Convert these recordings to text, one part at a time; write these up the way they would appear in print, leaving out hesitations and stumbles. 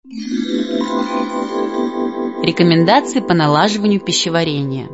Рекомендации по налаживанию пищеварения.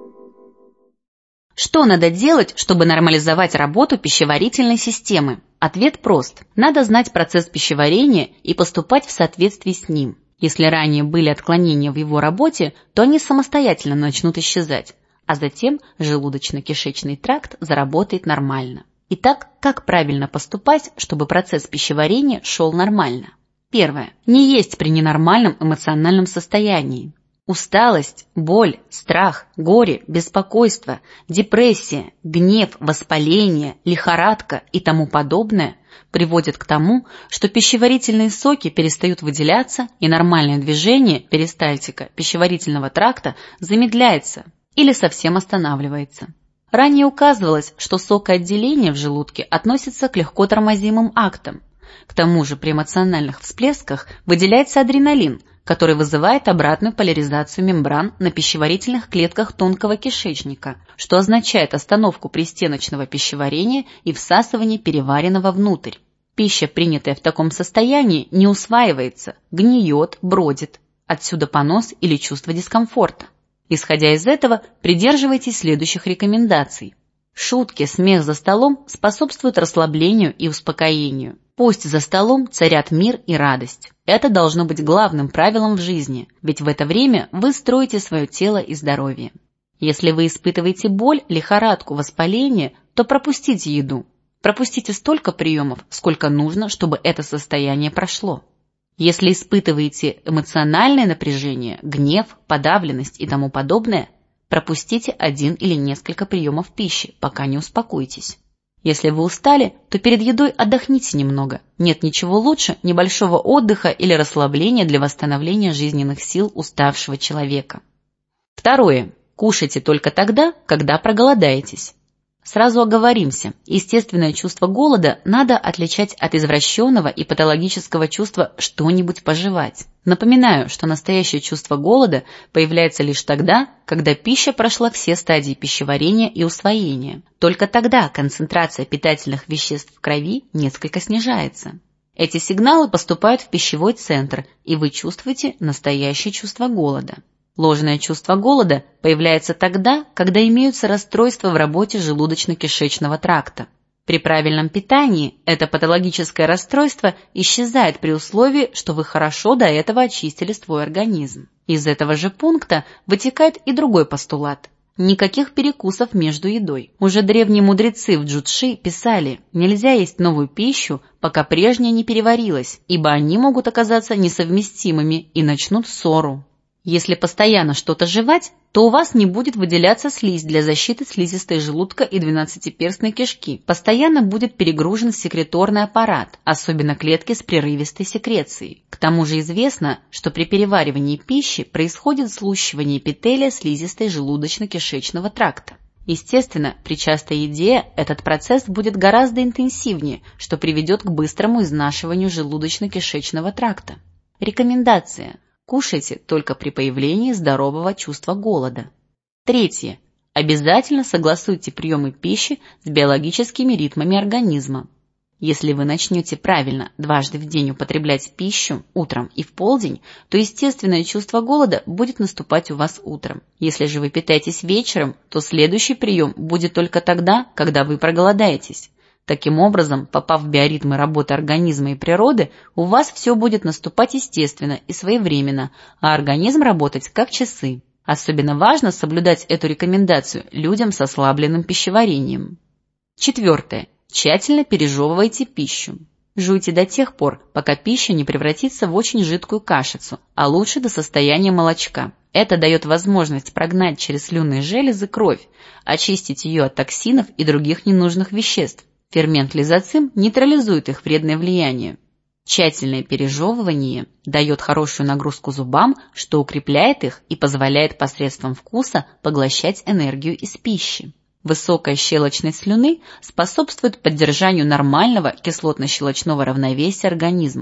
Что надо делать, чтобы нормализовать работу пищеварительной системы? Ответ прост. Надо знать процесс пищеварения и поступать в соответствии с ним. Если ранее были отклонения в его работе, то они самостоятельно начнут исчезать, а затем желудочно-кишечный тракт заработает нормально. Итак, как правильно поступать, чтобы процесс пищеварения шел нормально? Первое. Не есть при ненормальном эмоциональном состоянии. Усталость, боль, страх, горе, беспокойство, депрессия, гнев, воспаление, лихорадка и тому подобное приводят к тому, что пищеварительные соки перестают выделяться и нормальное движение перистальтика пищеварительного тракта замедляется или совсем останавливается. Ранее указывалось, что сокоотделение в желудке относится к легко тормозимым актам. К тому же при эмоциональных всплесках выделяется адреналин, который вызывает обратную поляризацию мембран на пищеварительных клетках тонкого кишечника, что означает остановку пристеночного пищеварения и всасывание переваренного внутрь. Пища, принятая в таком состоянии, не усваивается, гниет, бродит. Отсюда понос или чувство дискомфорта. Исходя из этого, придерживайтесь следующих рекомендаций. Шутки, смех за столом способствуют расслаблению и успокоению. Пусть за столом царят мир и радость. Это должно быть главным правилом в жизни, ведь в это время вы строите свое тело и здоровье. Если вы испытываете боль, лихорадку, воспаление, то пропустите еду. Пропустите столько приемов, сколько нужно, чтобы это состояние прошло. Если испытываете эмоциональное напряжение, гнев, подавленность и тому подобное, пропустите один или несколько приемов пищи, пока не успокоитесь. Если вы устали, то перед едой отдохните немного. Нет ничего лучше небольшого отдыха или расслабления для восстановления жизненных сил уставшего человека. Второе. Кушайте только тогда, когда проголодаетесь. Сразу оговоримся, естественное чувство голода надо отличать от извращенного и патологического чувства что-нибудь пожевать. Напоминаю, что настоящее чувство голода появляется лишь тогда, когда пища прошла все стадии пищеварения и усвоения. Только тогда концентрация питательных веществ в крови несколько снижается. Эти сигналы поступают в пищевой центр, и вы чувствуете настоящее чувство голода. Ложное чувство голода появляется тогда, когда имеются расстройства в работе желудочно-кишечного тракта. При правильном питании это патологическое расстройство исчезает при условии, что вы хорошо до этого очистили свой организм. Из этого же пункта вытекает и другой постулат. Никаких перекусов между едой. Уже древние мудрецы в Джудши писали: нельзя есть новую пищу, пока прежняя не переварилась, ибо они могут оказаться несовместимыми и начнут ссору. Если постоянно что-то жевать, то у вас не будет выделяться слизь для защиты слизистой желудка и двенадцатиперстной кишки. Постоянно будет перегружен секреторный аппарат, особенно клетки с прерывистой секрецией. К тому же известно, что при переваривании пищи происходит слущивание эпителия слизистой желудочно-кишечного тракта. Естественно, при частой еде этот процесс будет гораздо интенсивнее, что приведет к быстрому изнашиванию желудочно-кишечного тракта. Рекомендация. Кушайте только при появлении здорового чувства голода. Третье. Обязательно согласуйте приемы пищи с биологическими ритмами организма. Если вы начнете правильно дважды в день употреблять пищу, утром и в полдень, то естественное чувство голода будет наступать у вас утром. Если же вы питаетесь вечером, то следующий прием будет только тогда, когда вы проголодаетесь. Таким образом, попав в биоритмы работы организма и природы, у вас все будет наступать естественно и своевременно, а организм работать как часы. Особенно важно соблюдать эту рекомендацию людям с ослабленным пищеварением. Четвертое. Тщательно пережевывайте пищу. Жуйте до тех пор, пока пища не превратится в очень жидкую кашицу, а лучше до состояния молочка. Это дает возможность прогнать через слюнные железы кровь, очистить ее от токсинов и других ненужных веществ. Фермент лизоцим нейтрализует их вредное влияние. Тщательное пережевывание дает хорошую нагрузку зубам, что укрепляет их и позволяет посредством вкуса поглощать энергию из пищи. Высокая щелочность слюны способствует поддержанию нормального кислотно-щелочного равновесия организма.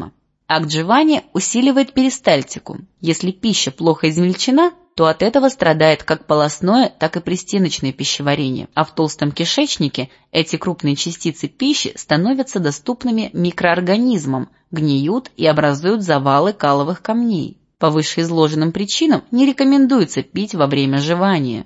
Акт жевания усиливает перистальтику. Если пища плохо измельчена, то от этого страдает как полостное, так и пристеночное пищеварение, а в толстом кишечнике эти крупные частицы пищи становятся доступными микроорганизмам, гниют и образуют завалы каловых камней. По вышеизложенным причинам не рекомендуется пить во время жевания.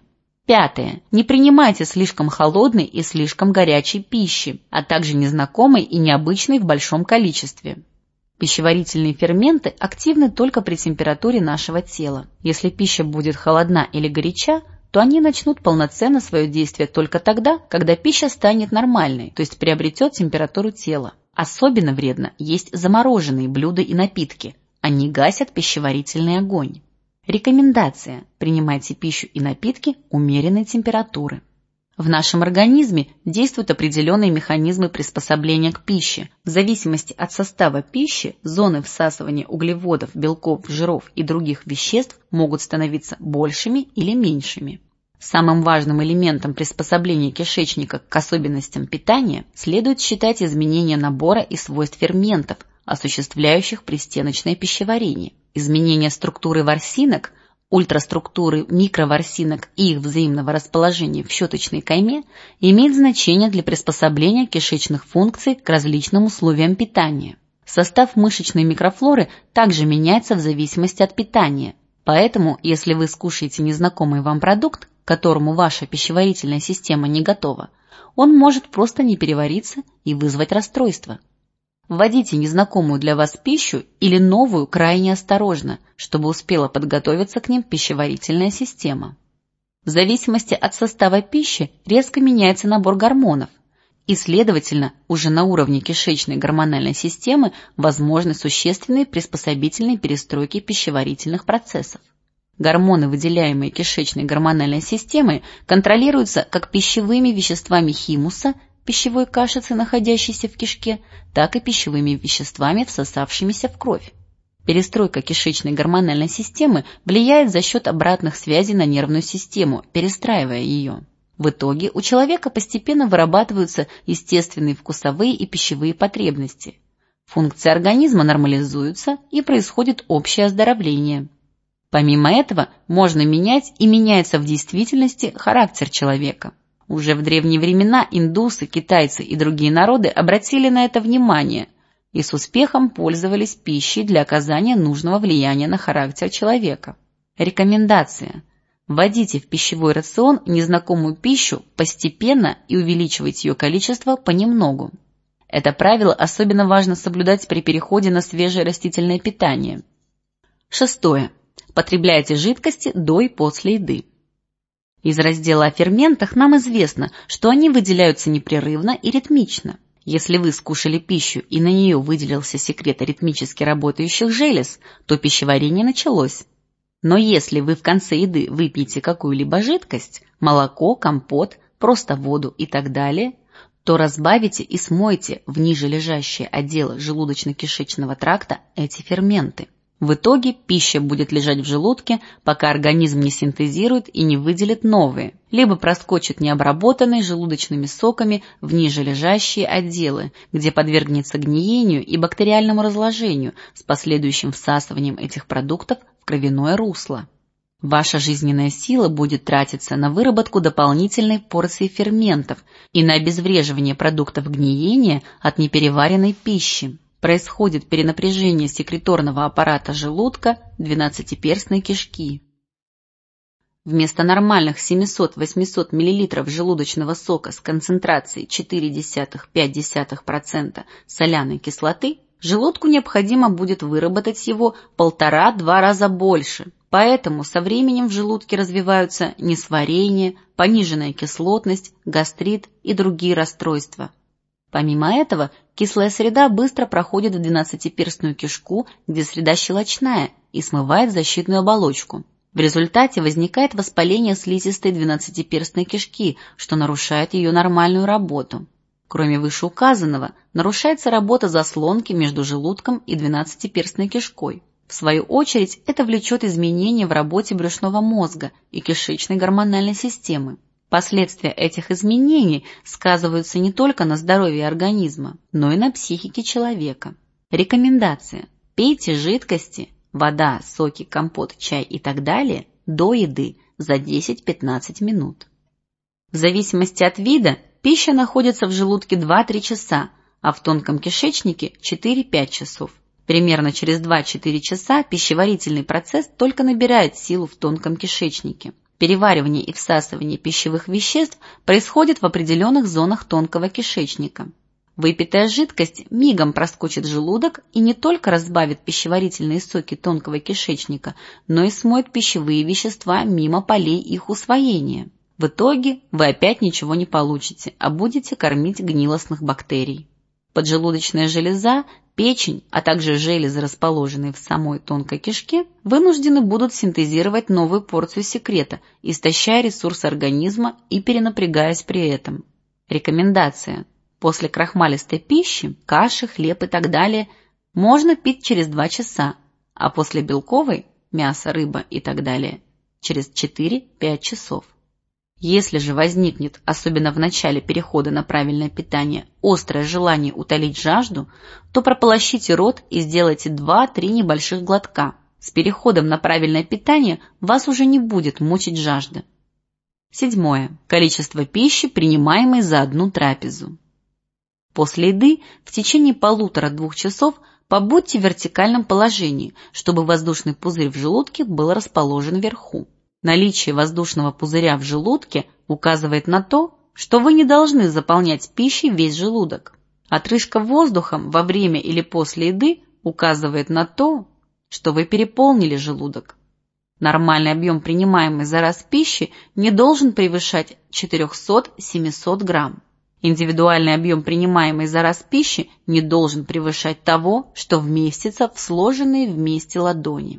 5. Не принимайте слишком холодной и слишком горячей пищи, а также незнакомой и необычной в большом количестве. Пищеварительные ферменты активны только при температуре нашего тела. Если пища будет холодна или горяча, то они начнут полноценно свое действие только тогда, когда пища станет нормальной, то есть приобретет температуру тела. Особенно вредно есть замороженные блюда и напитки. Они гасят пищеварительный огонь. Рекомендация: принимайте пищу и напитки умеренной температуры. В нашем организме действуют определенные механизмы приспособления к пище. В зависимости от состава пищи, зоны всасывания углеводов, белков, жиров и других веществ могут становиться большими или меньшими. Самым важным элементом приспособления кишечника к особенностям питания следует считать изменение набора и свойств ферментов, осуществляющих пристеночное пищеварение. Изменение структуры ворсинок, ультраструктуры микроворсинок и их взаимного расположения в щеточной кайме имеет значение для приспособления кишечных функций к различным условиям питания. Состав мышечной микрофлоры также меняется в зависимости от питания, поэтому, если вы скушаете незнакомый вам продукт, к которому ваша пищеварительная система не готова, он может просто не перевариться и вызвать расстройство. Вводите незнакомую для вас пищу или новую крайне осторожно, чтобы успела подготовиться к ним пищеварительная система. В зависимости от состава пищи резко меняется набор гормонов, и, следовательно, уже на уровне кишечной гормональной системы возможны существенные приспособительные перестройки пищеварительных процессов. Гормоны, выделяемые кишечной гормональной системой, контролируются как пищевыми веществами химуса, пищевой кашицы, находящейся в кишке, так и пищевыми веществами, всосавшимися в кровь. Перестройка кишечной гормональной системы влияет за счет обратных связей на нервную систему, перестраивая ее. В итоге у человека постепенно вырабатываются естественные вкусовые и пищевые потребности. Функции организма нормализуются и происходит общее оздоровление. Помимо этого, можно менять и меняется в действительности характер человека. Уже в древние времена индусы, китайцы и другие народы обратили на это внимание и с успехом пользовались пищей для оказания нужного влияния на характер человека. Рекомендация: вводите в пищевой рацион незнакомую пищу постепенно и увеличивайте ее количество понемногу. Это правило особенно важно соблюдать при переходе на свежее растительное питание. 6. Потребляйте жидкости до и после еды. Из раздела о ферментах нам известно, что они выделяются непрерывно и ритмично. Если вы скушали пищу и на нее выделился секрет ритмически работающих желез, то пищеварение началось. Но если вы в конце еды выпьете какую-либо жидкость, молоко, компот, просто воду и так далее, то разбавите и смойте в ниже лежащие отделы желудочно-кишечного тракта эти ферменты. В итоге пища будет лежать в желудке, пока организм не синтезирует и не выделит новые, либо проскочит необработанные желудочными соками в ниже лежащие отделы, где подвергнется гниению и бактериальному разложению с последующим всасыванием этих продуктов в кровяное русло. Ваша жизненная сила будет тратиться на выработку дополнительной порции ферментов и на обезвреживание продуктов гниения от непереваренной пищи. Происходит перенапряжение секреторного аппарата желудка, двенадцатиперстной кишки. Вместо нормальных 700-800 мл желудочного сока с концентрацией 0,4–0,5% соляной кислоты, желудку необходимо будет выработать его 1,5–2 раза больше. Поэтому со временем в желудке развиваются несварение, пониженная кислотность, гастрит и другие расстройства. Помимо этого, кислая среда быстро проходит в двенадцатиперстную кишку, где среда щелочная, и смывает защитную оболочку. В результате возникает воспаление слизистой двенадцатиперстной кишки, что нарушает ее нормальную работу. Кроме вышеуказанного, нарушается работа заслонки между желудком и двенадцатиперстной кишкой. В свою очередь, это влечет изменения в работе брюшного мозга и кишечной гормональной системы. Последствия этих изменений сказываются не только на здоровье организма, но и на психике человека. Рекомендация: Пейте жидкости, вода, соки, компот, чай и так далее до еды за 10-15 минут. В зависимости от вида пища находится в желудке 2-3 часа, а в тонком кишечнике 4-5 часов. Примерно через 2-4 часа пищеварительный процесс только набирает силу в тонком кишечнике. Переваривание и всасывание пищевых веществ происходит в определенных зонах тонкого кишечника. Выпитая жидкость мигом проскочит желудок и не только разбавит пищеварительные соки тонкого кишечника, но и смоет пищевые вещества мимо полей их усвоения. В итоге вы опять ничего не получите, а будете кормить гнилостных бактерий. Поджелудочная железа, печень, а также железы, расположенные в самой тонкой кишке, вынуждены будут синтезировать новую порцию секрета, истощая ресурсы организма и перенапрягаясь при этом. Рекомендация. После крахмалистой пищи, каши, хлеб и так далее, можно пить через 2 часа, а после белковой, мясо, рыба и так далее, через 4-5 часов. Если же возникнет, особенно в начале перехода на правильное питание, острое желание утолить жажду, то прополощите рот и сделайте 2-3 небольших глотка. С переходом на правильное питание вас уже не будет мучить жажда. 7. Количество пищи, принимаемой за одну трапезу. После еды в течение 1,5-2 часов побудьте в вертикальном положении, чтобы воздушный пузырь в желудке был расположен вверху. Наличие воздушного пузыря в желудке указывает на то, что вы не должны заполнять пищей весь желудок. Отрыжка воздухом во время или после еды указывает на то, что вы переполнили желудок. Нормальный объем принимаемой за раз пищи не должен превышать 400-700 грамм. Индивидуальный объем принимаемой за раз пищи не должен превышать того, что вместится в сложенные вместе ладони.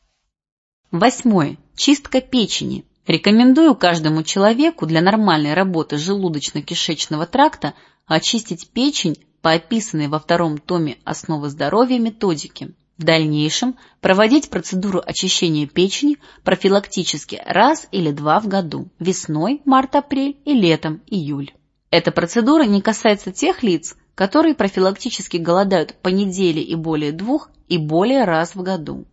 8. Чистка печени. Рекомендую каждому человеку для нормальной работы желудочно-кишечного тракта очистить печень по описанной во 2 томе «Основы здоровья» методике. В дальнейшем проводить процедуру очищения печени профилактически раз или 2 в году – весной, март-апрель и летом, июль. Эта процедура не касается тех лиц, которые профилактически голодают по неделе и более 2 и более раз в году.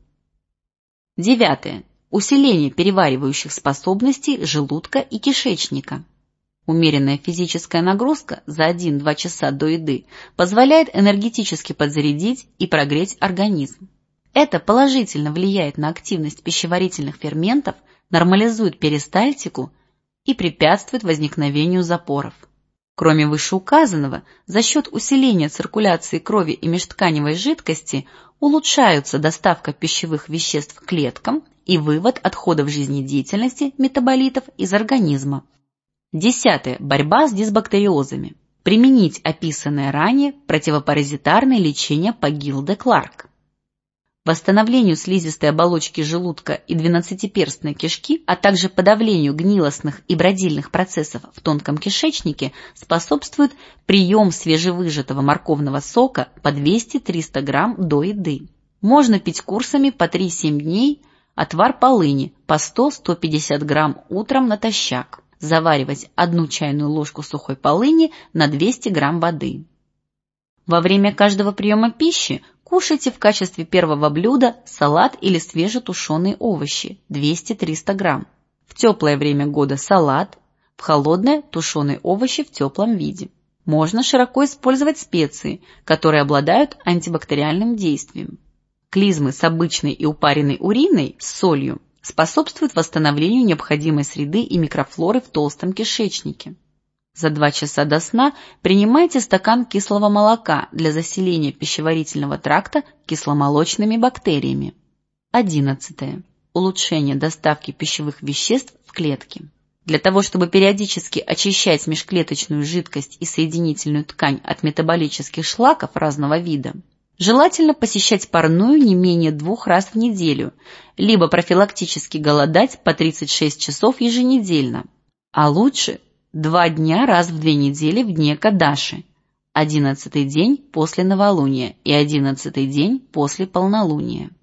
9. Усиление переваривающих способностей желудка и кишечника. Умеренная физическая нагрузка за 1-2 часа до еды позволяет энергетически подзарядить и прогреть организм. Это положительно влияет на активность пищеварительных ферментов, нормализует перистальтику и препятствует возникновению запоров. Кроме вышеуказанного, за счет усиления циркуляции крови и межтканевой жидкости улучшаются доставка пищевых веществ к клеткам и вывод отходов жизнедеятельности метаболитов из организма. 10. Борьба с дисбактериозами. Применить описанное ранее противопаразитарное лечение по Гилде-Кларк. Восстановлению слизистой оболочки желудка и двенадцатиперстной кишки, а также подавлению гнилостных и бродильных процессов в тонком кишечнике способствует прием свежевыжатого морковного сока по 200-300 грамм до еды. Можно пить курсами по 3-7 дней, отвар полыни по 100-150 грамм утром натощак. Заваривать 1 чайную ложку сухой полыни на 200 грамм воды. Во время каждого приема пищи кушайте в качестве первого блюда салат или свежетушеные овощи 200-300 грамм. В теплое время года салат, в холодное тушеные овощи в теплом виде. Можно широко использовать специи, которые обладают антибактериальным действием. Клизмы с обычной и упаренной уриной с солью способствуют восстановлению необходимой среды и микрофлоры в толстом кишечнике. За 2 часа до сна принимайте стакан кислого молока для заселения пищеварительного тракта кисломолочными бактериями. 11. Улучшение доставки пищевых веществ в клетки. Для того, чтобы периодически очищать межклеточную жидкость и соединительную ткань от метаболических шлаков разного вида, желательно посещать парную не менее 2 раз в неделю, либо профилактически голодать по 36 часов еженедельно, а лучше 2 дня раз в 2 недели в дни Кадаши, 11-й день после новолуния и 11-й день после полнолуния.